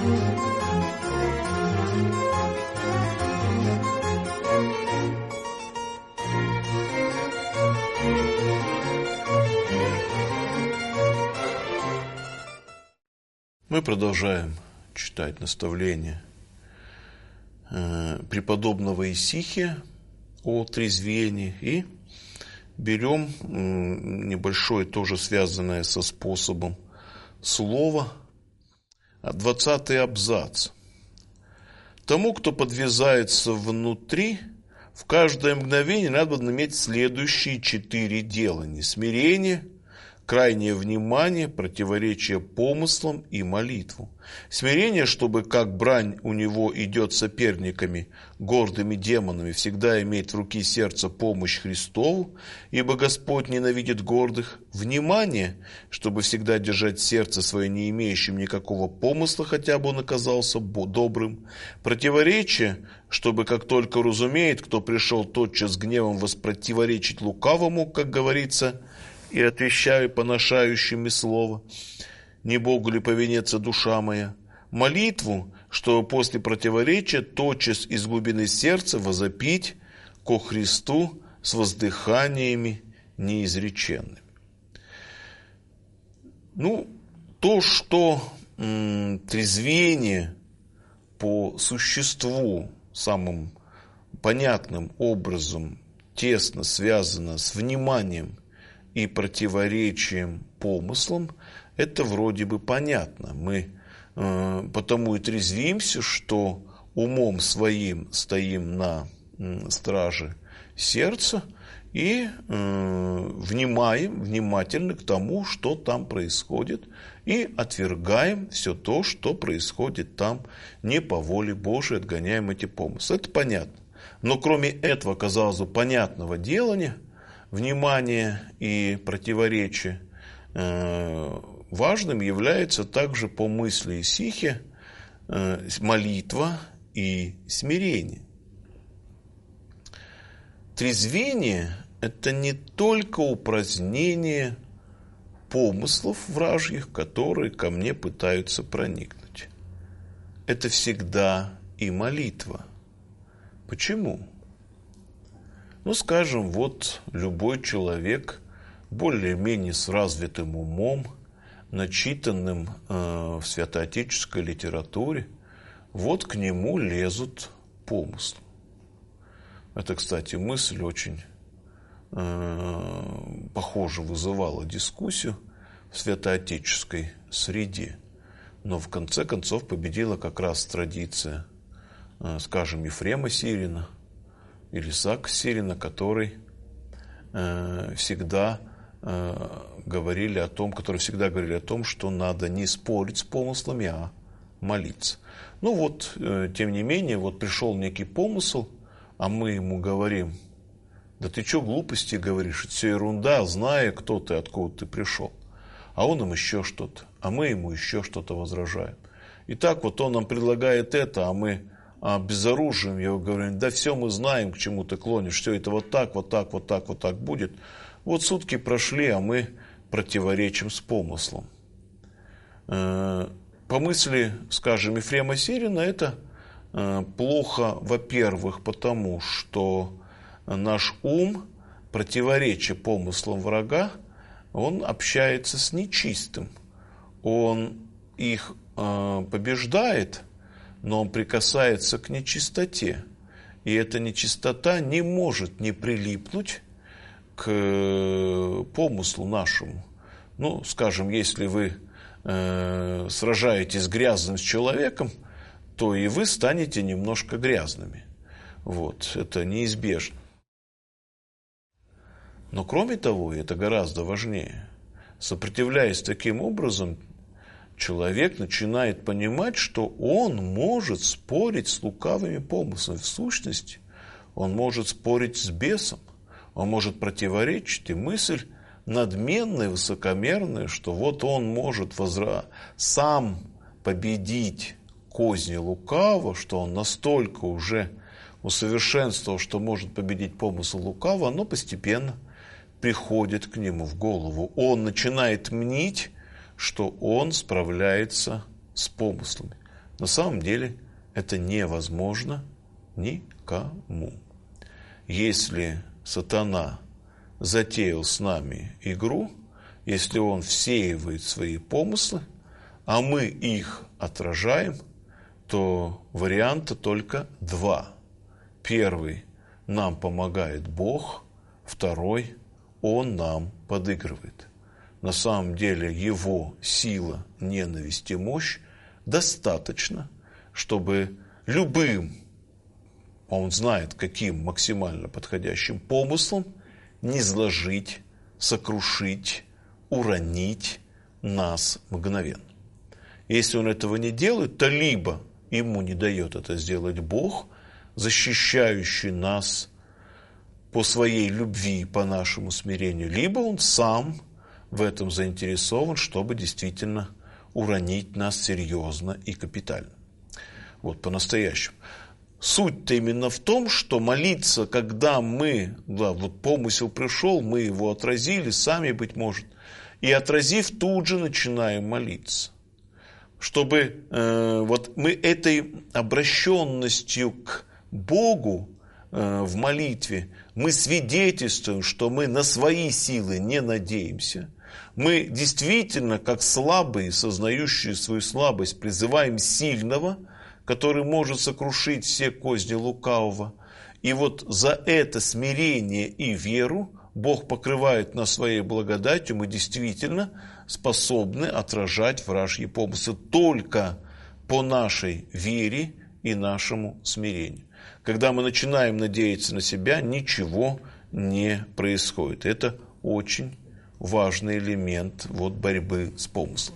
Мы продолжаем читать наставления преподобного Исихия о трезвении и берем небольшое, тоже связанное со способом слова, 20-й абзац. Тому, кто подвязается внутри, в каждое мгновение надо иметь следующие 4 делания: смирение, крайнее внимание, противоречие помыслам и молитву. Смирение, чтобы, как брань у него идет соперниками, гордыми демонами, всегда иметь в руке сердце помощь Христову, ибо Господь ненавидит гордых. Внимание, чтобы всегда держать сердце свое не имеющим никакого помысла, хотя бы он оказался добрым. Противоречие, чтобы, как только разумеет, кто пришел тотчас с гневом воспротиворечить лукавому, как говорится, и отвещаю поношающими слово, не Богу ли повинется душа моя? Молитву, чтобы после противоречия тотчас из глубины сердца возопить ко Христу с воздыханиями неизреченными. То, что трезвение по существу самым понятным образом тесно связано с вниманием и противоречием помыслам, это вроде бы понятно. Мы потому и трезвимся, что умом своим стоим на страже сердца и внимаем внимательно к тому, что там происходит, и отвергаем все то, что происходит там не по воле Божией, отгоняем эти помыслы. Это понятно. Но кроме этого, казалось бы, понятного делания, внимание и противоречие, важным является также по мысли Исихия молитва и смирение. Трезвение – это не только упразднение помыслов вражьих, которые ко мне пытаются проникнуть. Это всегда и молитва. Почему? Скажем, любой человек, более-менее с развитым умом, начитанным в святоотеческой литературе, к нему лезут помыслы. Это, кстати, мысль очень похоже вызывала дискуссию в святоотеческой среде. Но в конце концов победила как раз традиция, скажем, Ефрема Сирина, или Исаака Сирина, который всегда говорили о том, что надо не спорить с помыслами, а молиться. Тем не менее, пришел некий помысл, а мы ему говорим: да ты что глупости говоришь, это все ерунда, зная, кто ты, откуда ты пришел. А он им еще что-то, а мы ему еще что-то возражаем. И так он нам предлагает это, а мы обезоруживаем его, говорим: да все мы знаем, к чему ты клонишь, все это вот так будет. Сутки прошли, а мы противоречим с помыслом. По мысли, скажем, Ефрема Сирина, это плохо, во-первых, потому что наш ум, противоречия помыслам врага, он общается с нечистым. Он их побеждает, но он прикасается к нечистоте. И эта нечистота не может не прилипнуть к помыслу нашему. Скажем, если вы сражаетесь грязным с человеком, то и вы станете немножко грязными. Это неизбежно. Но кроме того, и это гораздо важнее, сопротивляясь таким образом, человек начинает понимать, что он может спорить с лукавыми помыслами. В сущности, он может спорить с бесом, он может противоречить, и мысль надменная, высокомерная, что он может сам победить козни лукавого, что он настолько уже усовершенствовал, что может победить помысл лукавого, оно постепенно приходит к нему в голову. Он начинает мнить, что он справляется с помыслами. На самом деле это невозможно никому. Если сатана затеял с нами игру, если он всеивает свои помыслы, а мы их отражаем, то варианта только два. Первый – нам помогает Бог, второй – Он нам подыгрывает. На самом деле его сила, ненависть и мощь достаточно, чтобы любым, он знает, каким максимально подходящим помыслом, низложить, сокрушить, уронить нас мгновенно. Если он этого не делает, то либо ему не дает это сделать Бог, защищающий нас по своей любви, по нашему смирению, либо он сам в этом заинтересован, чтобы действительно уронить нас серьезно и капитально. Вот по-настоящему. Суть-то именно в том, что молиться, когда мы, вот помысел пришел, мы его отразили, сами, быть может, и отразив, тут же начинаем молиться. Чтобы вот мы этой обращенностью к Богу в молитве, мы свидетельствуем, что мы на свои силы не надеемся. Мы действительно, как слабые, сознающие свою слабость, призываем сильного, который может сокрушить все козни лукавого. И вот за это смирение и веру Бог покрывает нас своей благодатью, мы действительно способны отражать вражьи помыслы только по нашей вере и нашему смирению. Когда мы начинаем надеяться на себя, ничего не происходит. Это очень важный элемент борьбы с помыслом.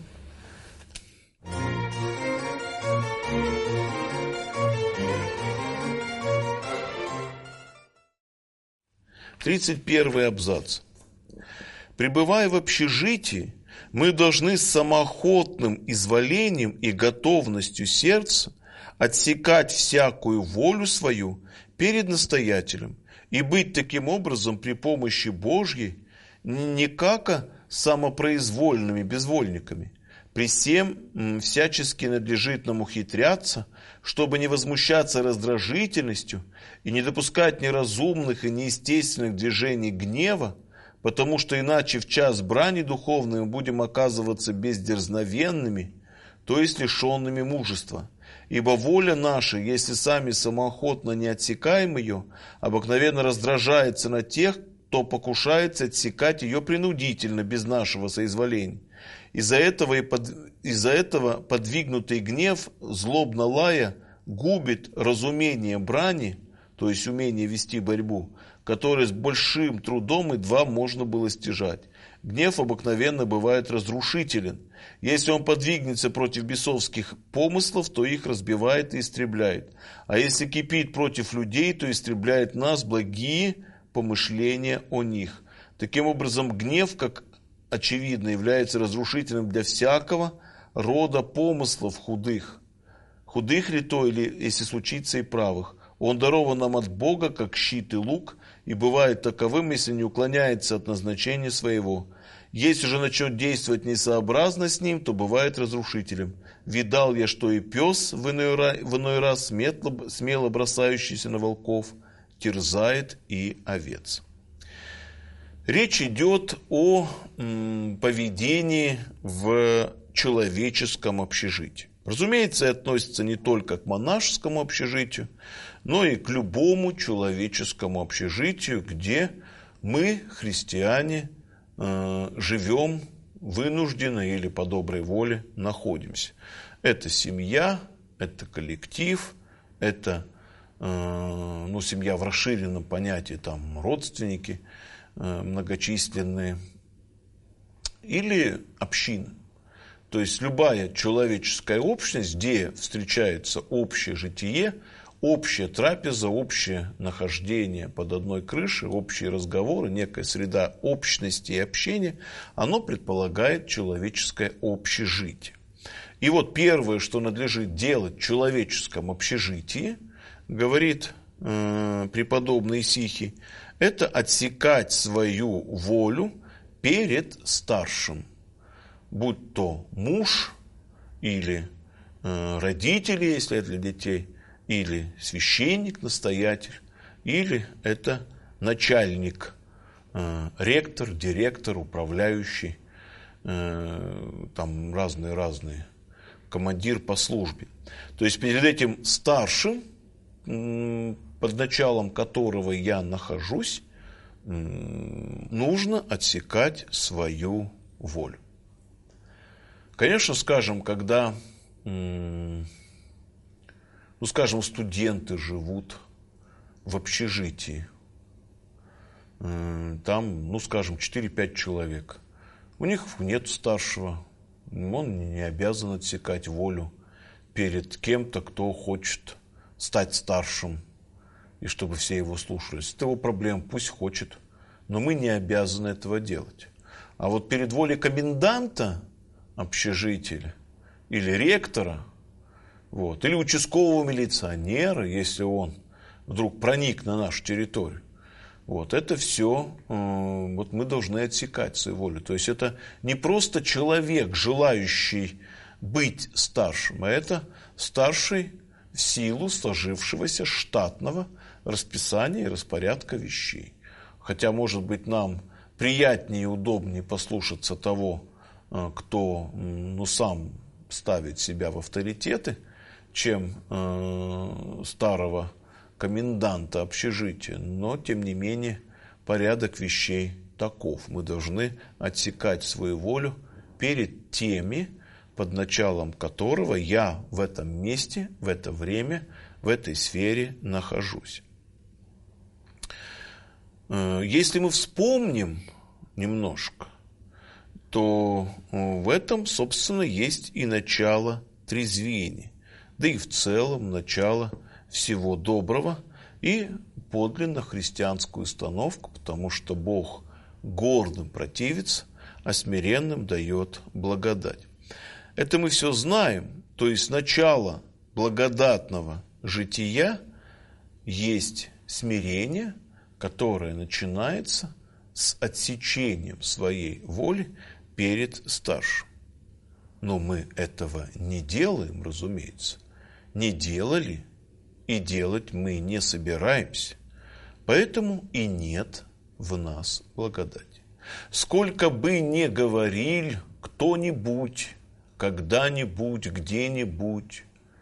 31 абзац. Пребывая в общежитии, мы должны с самоохотным изволением и готовностью сердца отсекать всякую волю свою перед настоятелем и быть таким образом при помощи Божьей не как самопроизвольными безвольниками. При всем всячески надлежит нам ухитряться, чтобы не возмущаться раздражительностью и не допускать неразумных и неестественных движений гнева, потому что иначе в час брани духовной мы будем оказываться бездерзновенными, то есть лишенными мужества. Ибо воля наша, если сами самоохотно не отсекаем ее, обыкновенно раздражается на тех, кто покушается отсекать ее принудительно, без нашего соизволения. Из-за этого подвигнутый гнев, злобно лая, губит разумение брани, то есть умение вести борьбу, которое с большим трудом едва можно было стяжать. Гнев обыкновенно бывает разрушителен. Если он подвигнется против бесовских помыслов, то их разбивает и истребляет. А если кипит против людей, то истребляет нас благие помышления о них. Таким образом, гнев, как очевидно, является разрушительным для всякого рода помыслов худых. Худых ли то, или, если случится, и правых. Он дарован нам от Бога, как щит и лук, и бывает таковым, если не уклоняется от назначения своего. Если же начнет действовать несообразно с ним, то бывает разрушителем. Видал я, что и пес в иной раз, смело бросающийся на волков, терзает и овец. Речь идет о поведении в человеческом общежитии. Разумеется, это относится не только к монашескому общежитию, но и к любому человеческому общежитию, где мы, христиане, живем вынужденно или по доброй воле находимся. Это семья, это коллектив, это семья в расширенном понятии, там родственники многочисленные, или община. То есть любая человеческая общность, где встречается общее житие, общая трапеза, общее нахождение под одной крышей, общие разговоры, некая среда общности и общения, оно предполагает человеческое общежитие. И вот первое, что надлежит делать в человеческом общежитии, говорит преподобный Исихий, это отсекать свою волю перед старшим, будь то муж или родители, если это для детей, или священник, настоятель, или это начальник, ректор, директор, управляющий, там разные, командир по службе. То есть перед этим старшим, под началом которого я нахожусь, нужно отсекать свою волю. Конечно, скажем, когда, студенты живут в общежитии, там, 4-5 человек, у них нет старшего, он не обязан отсекать волю перед кем-то, кто хочет стать старшим, и чтобы все его слушались. Это его проблема, пусть хочет, но мы не обязаны этого делать. А вот перед волей коменданта общежития или ректора, или участкового милиционера, если он вдруг проник на нашу территорию, это все мы должны отсекать свою волю. То есть это не просто человек, желающий быть старшим, а это старший в силу сложившегося штатного расписания и распорядка вещей. Хотя, может быть, нам приятнее и удобнее послушаться того, кто сам ставит себя в авторитеты, чем старого коменданта общежития. Но, тем не менее, порядок вещей таков. Мы должны отсекать свою волю перед теми, под началом которого я в этом месте, в это время, в этой сфере нахожусь. Если мы вспомним немножко, то в этом, собственно, есть и начало трезвения, да и в целом начало всего доброго и подлинно христианскую установку, потому что Бог гордым противится, а смиренным дает благодать. Это мы все знаем, то есть начало благодатного жития есть смирение, которое начинается с отсечением своей воли перед старшим. Но мы этого не делаем, разумеется, не делали и делать мы не собираемся, поэтому и нет в нас благодати. Сколько бы ни говорил кто-нибудь, когда-нибудь, где-нибудь,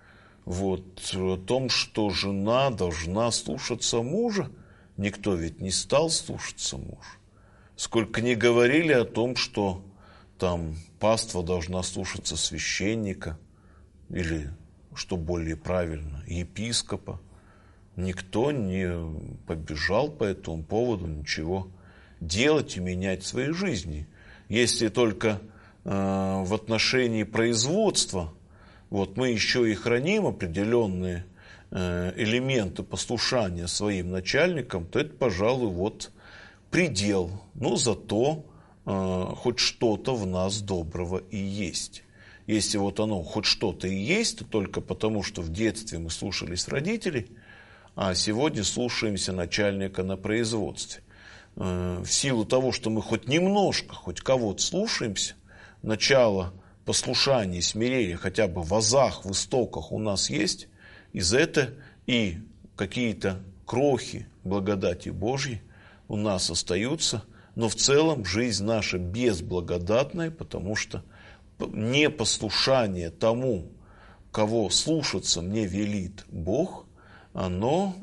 о том, что жена должна слушаться мужа, никто ведь не стал слушаться мужа. Сколько ни говорили о том, что там паства должна слушаться священника, или, что более правильно, епископа, никто не побежал по этому поводу ничего делать и менять в своей жизни. Если только в отношении производства мы еще и храним определенные элементы послушания своим начальникам, то это, пожалуй, предел. Но зато хоть что-то в нас доброго и есть. Если оно хоть что-то и есть, то только потому, что в детстве мы слушались родителей, а сегодня слушаемся начальника на производстве. В силу того, что мы хоть немножко, хоть кого-то слушаемся, начало послушания и смирения хотя бы в азах, в истоках у нас есть, и за это и какие-то крохи благодати Божьей у нас остаются, но в целом жизнь наша безблагодатная, потому что непослушание тому, кого слушаться мне велит Бог, оно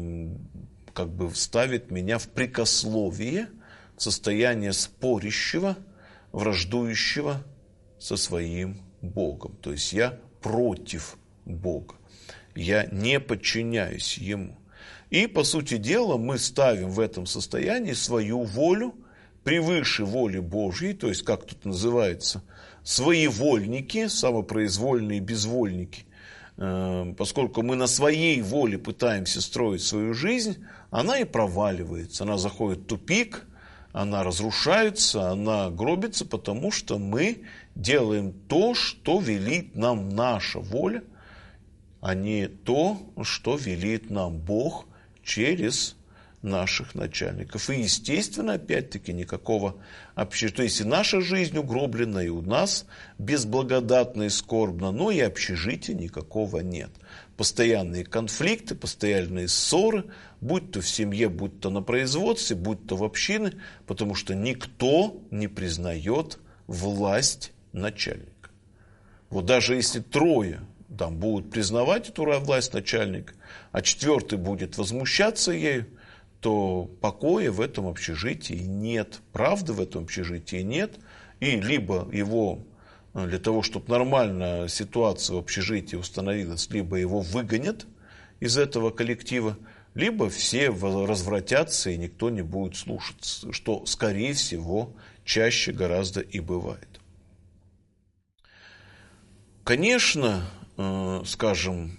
ставит меня в прекословие, состояние спорящего, враждующего со своим Богом. То есть я против Бога, я не подчиняюсь Ему. И, по сути дела, мы ставим в этом состоянии свою волю превыше воли Божьей, то есть, как тут называется, своевольники, самопроизвольные безвольники. Поскольку мы на своей воле пытаемся строить свою жизнь, она и проваливается, она заходит в тупик, она разрушается, она гробится, потому что мы делаем то, что велит нам наша воля, а не то, что велит нам Бог через наших начальников. И, естественно, опять-таки, никакого общежития. То есть и наша жизнь угроблена, и у нас безблагодатно и скорбно, но и общежития никакого нет. Постоянные конфликты, постоянные ссоры, будь то в семье, будь то на производстве, будь то в общине, потому что никто не признает власть начальника. Вот даже если трое там будут признавать эту власть начальника, а четвертый будет возмущаться ею, то покоя в этом общежитии нет, правды в этом общежитии нет, и либо его, для того, чтобы нормальная ситуация в общежитии установилась, либо его выгонят из этого коллектива, либо все развратятся и никто не будет слушаться, что, скорее всего, чаще гораздо и бывает. Конечно, скажем,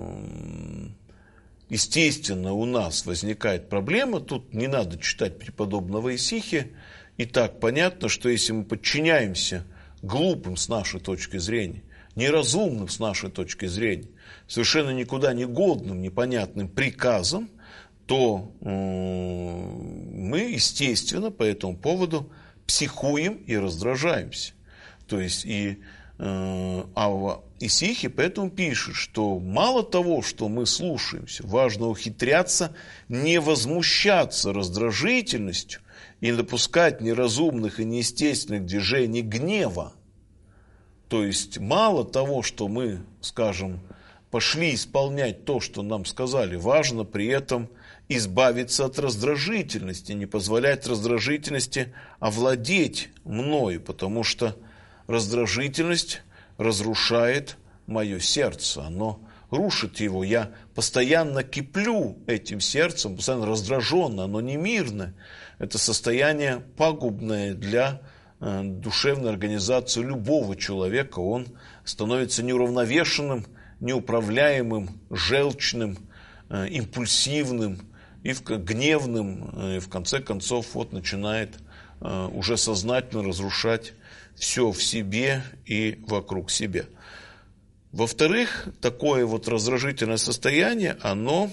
естественно, у нас возникает проблема, тут не надо читать преподобного Исихия, и так понятно, что если мы подчиняемся глупым с нашей точки зрения, неразумным с нашей точки зрения, совершенно никуда не годным, непонятным приказам, то мы, естественно, по этому поводу психуем и раздражаемся. То есть и Авва Исихий поэтому пишет, что мало того, что мы слушаемся, важно ухитряться не возмущаться раздражительностью и не допускать неразумных и неестественных движений гнева. То есть мало того, что мы, скажем, пошли исполнять то, что нам сказали, важно при этом избавиться от раздражительности, не позволять раздражительности овладеть мною, потому что раздражительность разрушает мое сердце, оно рушит его. Я постоянно киплю этим сердцем, постоянно раздраженно, оно не мирное. Это состояние пагубное для душевной организации любого человека. Он становится неуравновешенным, неуправляемым, желчным, импульсивным и гневным. И в конце концов вот начинает уже сознательно разрушать все в себе и вокруг себя. Во-вторых, такое вот раздражительное состояние, оно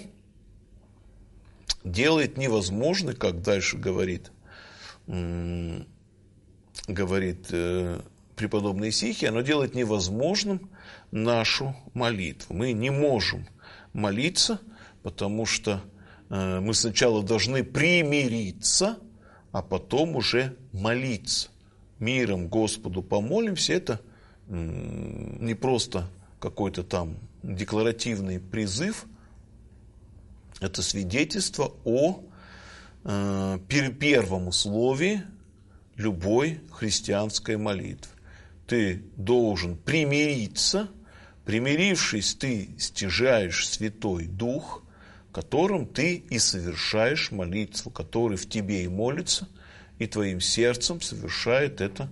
делает невозможным, как дальше говорит преподобный Исихий, оно делает невозможным нашу молитву. Мы не можем молиться, потому что мы сначала должны примириться, а потом уже молиться. Миром Господу помолимся, это не просто какой-то там декларативный призыв, это свидетельство о первом условии любой христианской молитвы. Ты должен примириться, примирившись, ты стяжаешь Святой Дух, которым ты и совершаешь молитву, который в тебе и молится, и твоим сердцем совершает это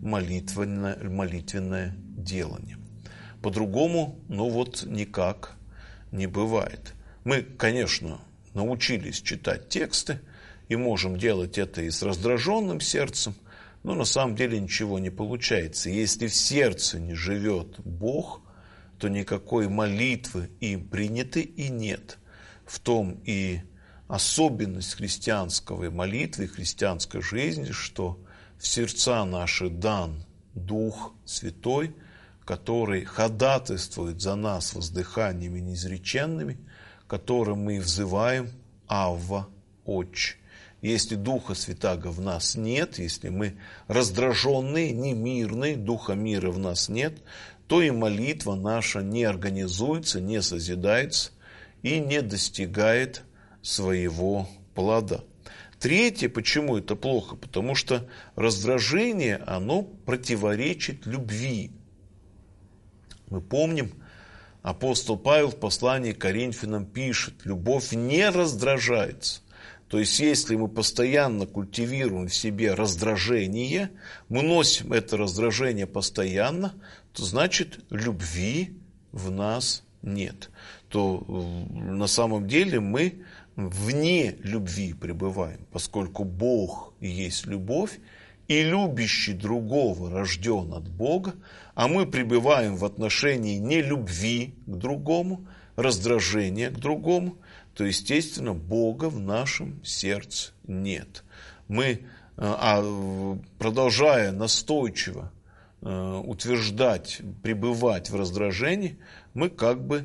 молитвенное делание. По-другому, никак не бывает. Мы, конечно, научились читать тексты и можем делать это и с раздраженным сердцем, но на самом деле ничего не получается. Если в сердце не живет Бог, то никакой молитвы им принятой и нет. В том и особенность христианской молитвы, христианской жизни, что в сердца наши дан Дух Святой, который ходатайствует за нас воздыханиями неизреченными, которым мы взываем «Авва, Отче». Если Духа Святаго в нас нет, если мы раздраженные, немирные, Духа мира в нас нет, то и молитва наша не организуется, не созидается и не достигает своего плода. Третье, почему это плохо? Потому что раздражение, оно противоречит любви. Мы помним, апостол Павел в послании к Коринфянам пишет: любовь не раздражается. То есть, если мы постоянно культивируем в себе раздражение, мы носим это раздражение постоянно, то значит, любви в нас нет. То на самом деле мы вне любви пребываем, поскольку Бог есть любовь, и любящий другого рожден от Бога, а мы пребываем в отношении нелюбви к другому, раздражения к другому, то, естественно, Бога в нашем сердце нет. Мы, продолжая настойчиво утверждать, пребывать в раздражении, мы как бы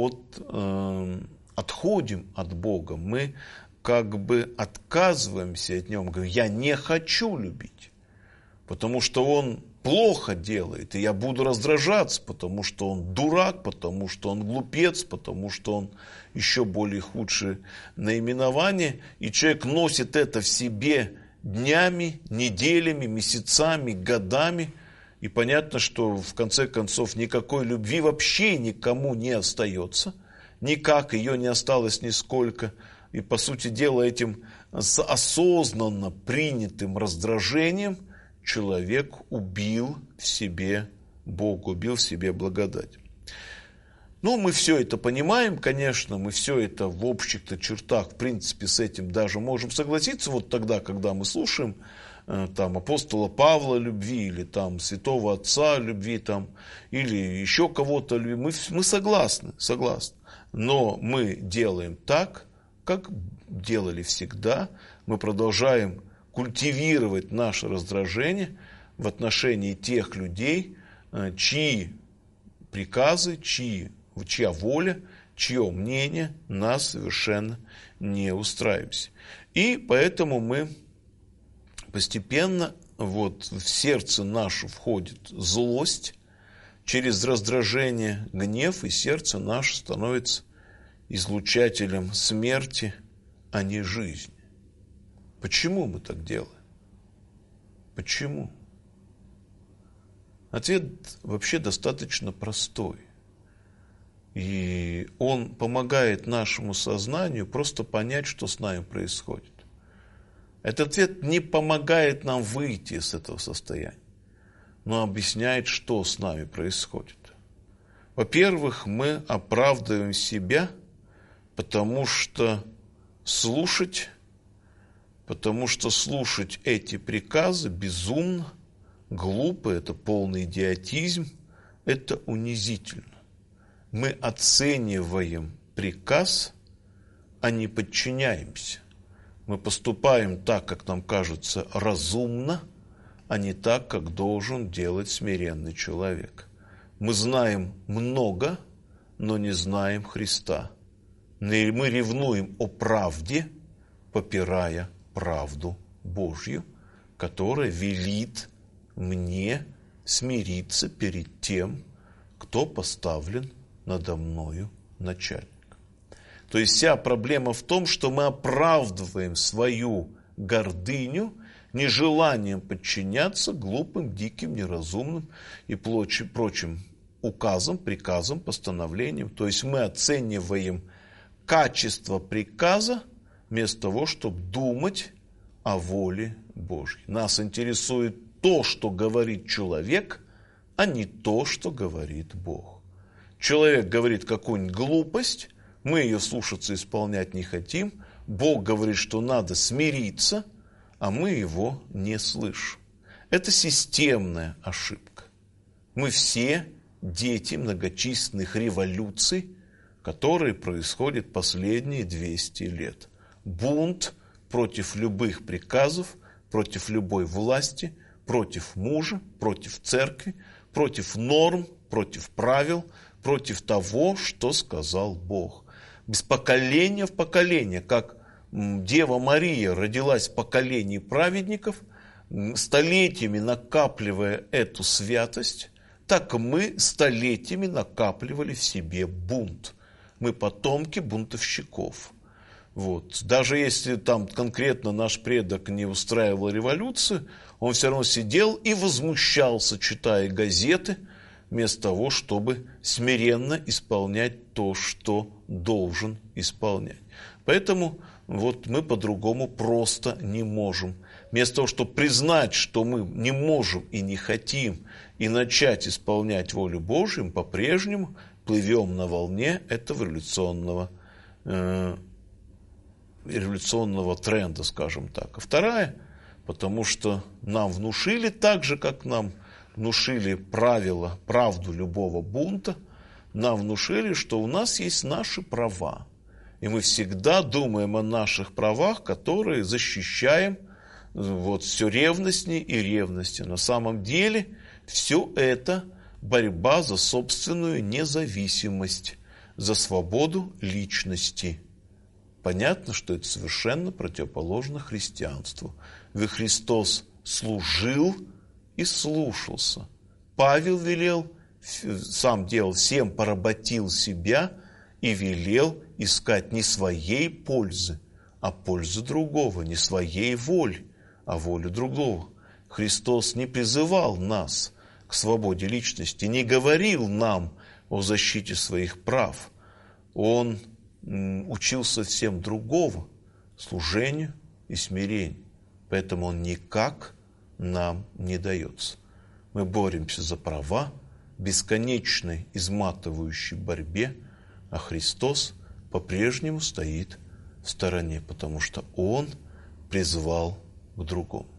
отходим от Бога, мы как бы отказываемся от Него. Говорим, я не хочу любить, потому что Он плохо делает, и я буду раздражаться, потому что Он дурак, потому что Он глупец, потому что Он еще более худшее наименование, и человек носит это в себе днями, неделями, месяцами, годами, и понятно, что в конце концов никакой любви вообще никому не остается, никак ее не осталось нисколько, и по сути дела этим осознанно принятым раздражением человек убил в себе Бога, убил в себе благодать. Ну, мы все это понимаем, конечно, мы все это в общих-то чертах, в принципе, с этим даже можем согласиться, вот тогда, когда мы слушаем там апостола Павла любви, или там святого отца любви, там, или еще кого-то любви, мы согласны, но мы делаем так, как делали всегда, мы продолжаем культивировать наше раздражение в отношении тех людей, чьи приказы, чья воля, чье мнение нас совершенно не устраивает. И поэтому мы постепенно в сердце наше входит злость, через раздражение гнев, и сердце наше становится излучателем смерти, а не жизни. Почему мы так делаем? Почему? Ответ вообще достаточно простой. И он помогает нашему сознанию просто понять, что с нами происходит. Этот ответ не помогает нам выйти из этого состояния, но объясняет, что с нами происходит. Во-первых, мы оправдываем себя, потому что слушать эти приказы безумно, глупо, это полный идиотизм, это унизительно. Мы оцениваем приказ, а не подчиняемся. Мы поступаем так, как нам кажется, разумно, а не так, как должен делать смиренный человек. Мы знаем много, но не знаем Христа. Мы ревнуем о правде, попирая правду Божью, которая велит мне смириться перед тем, кто поставлен надо мною начальник. То есть вся проблема в том, что мы оправдываем свою гордыню нежеланием подчиняться глупым, диким, неразумным и прочим указам, приказам, постановлениям. То есть мы оцениваем качество приказа вместо того, чтобы думать о воле Божьей. Нас интересует то, что говорит человек, а не то, что говорит Бог. Человек говорит какую-нибудь глупость, мы ее слушаться, исполнять не хотим. Бог говорит, что надо смириться, а мы его не слышим. Это системная ошибка. Мы все дети многочисленных революций, которые происходят последние 200 лет. Бунт против любых приказов, против любой власти, против мужа, против церкви, против норм, против правил, против того, что сказал Бог. Без поколения в поколение, как Дева Мария родилась в поколении праведников, столетиями накапливая эту святость, так мы столетиями накапливали в себе бунт. Мы потомки бунтовщиков. Даже если там конкретно наш предок не устраивал революцию, он все равно сидел и возмущался, читая газеты, вместо того, чтобы смиренно исполнять то, что должен исполнять. Поэтому мы по-другому просто не можем. Вместо того, чтобы признать, что мы не можем и не хотим, и начать исполнять волю Божью, мы по-прежнему плывем на волне этого революционного тренда, скажем так. А вторая, потому что нам внушили так же, как нам внушили правду любого бунта, нам внушили, что у нас есть наши права. И мы всегда думаем о наших правах, которые защищаем все ревностнее и ревностнее. На самом деле все это борьба за собственную независимость, за свободу личности. Понятно, что это совершенно противоположно христианству. Ведь Христос служил и слушался. Павел велел, сам делал, всем поработил себя и велел искать не своей пользы, а пользы другого, не своей воли, а волю другого. Христос не призывал нас к свободе личности, не говорил нам о защите своих прав. Он учил совсем другого – служению и смирению. Поэтому он никак нам не дается. Мы боремся за права в бесконечной изматывающей борьбе, а Христос по-прежнему стоит в стороне, потому что Он призвал к другому.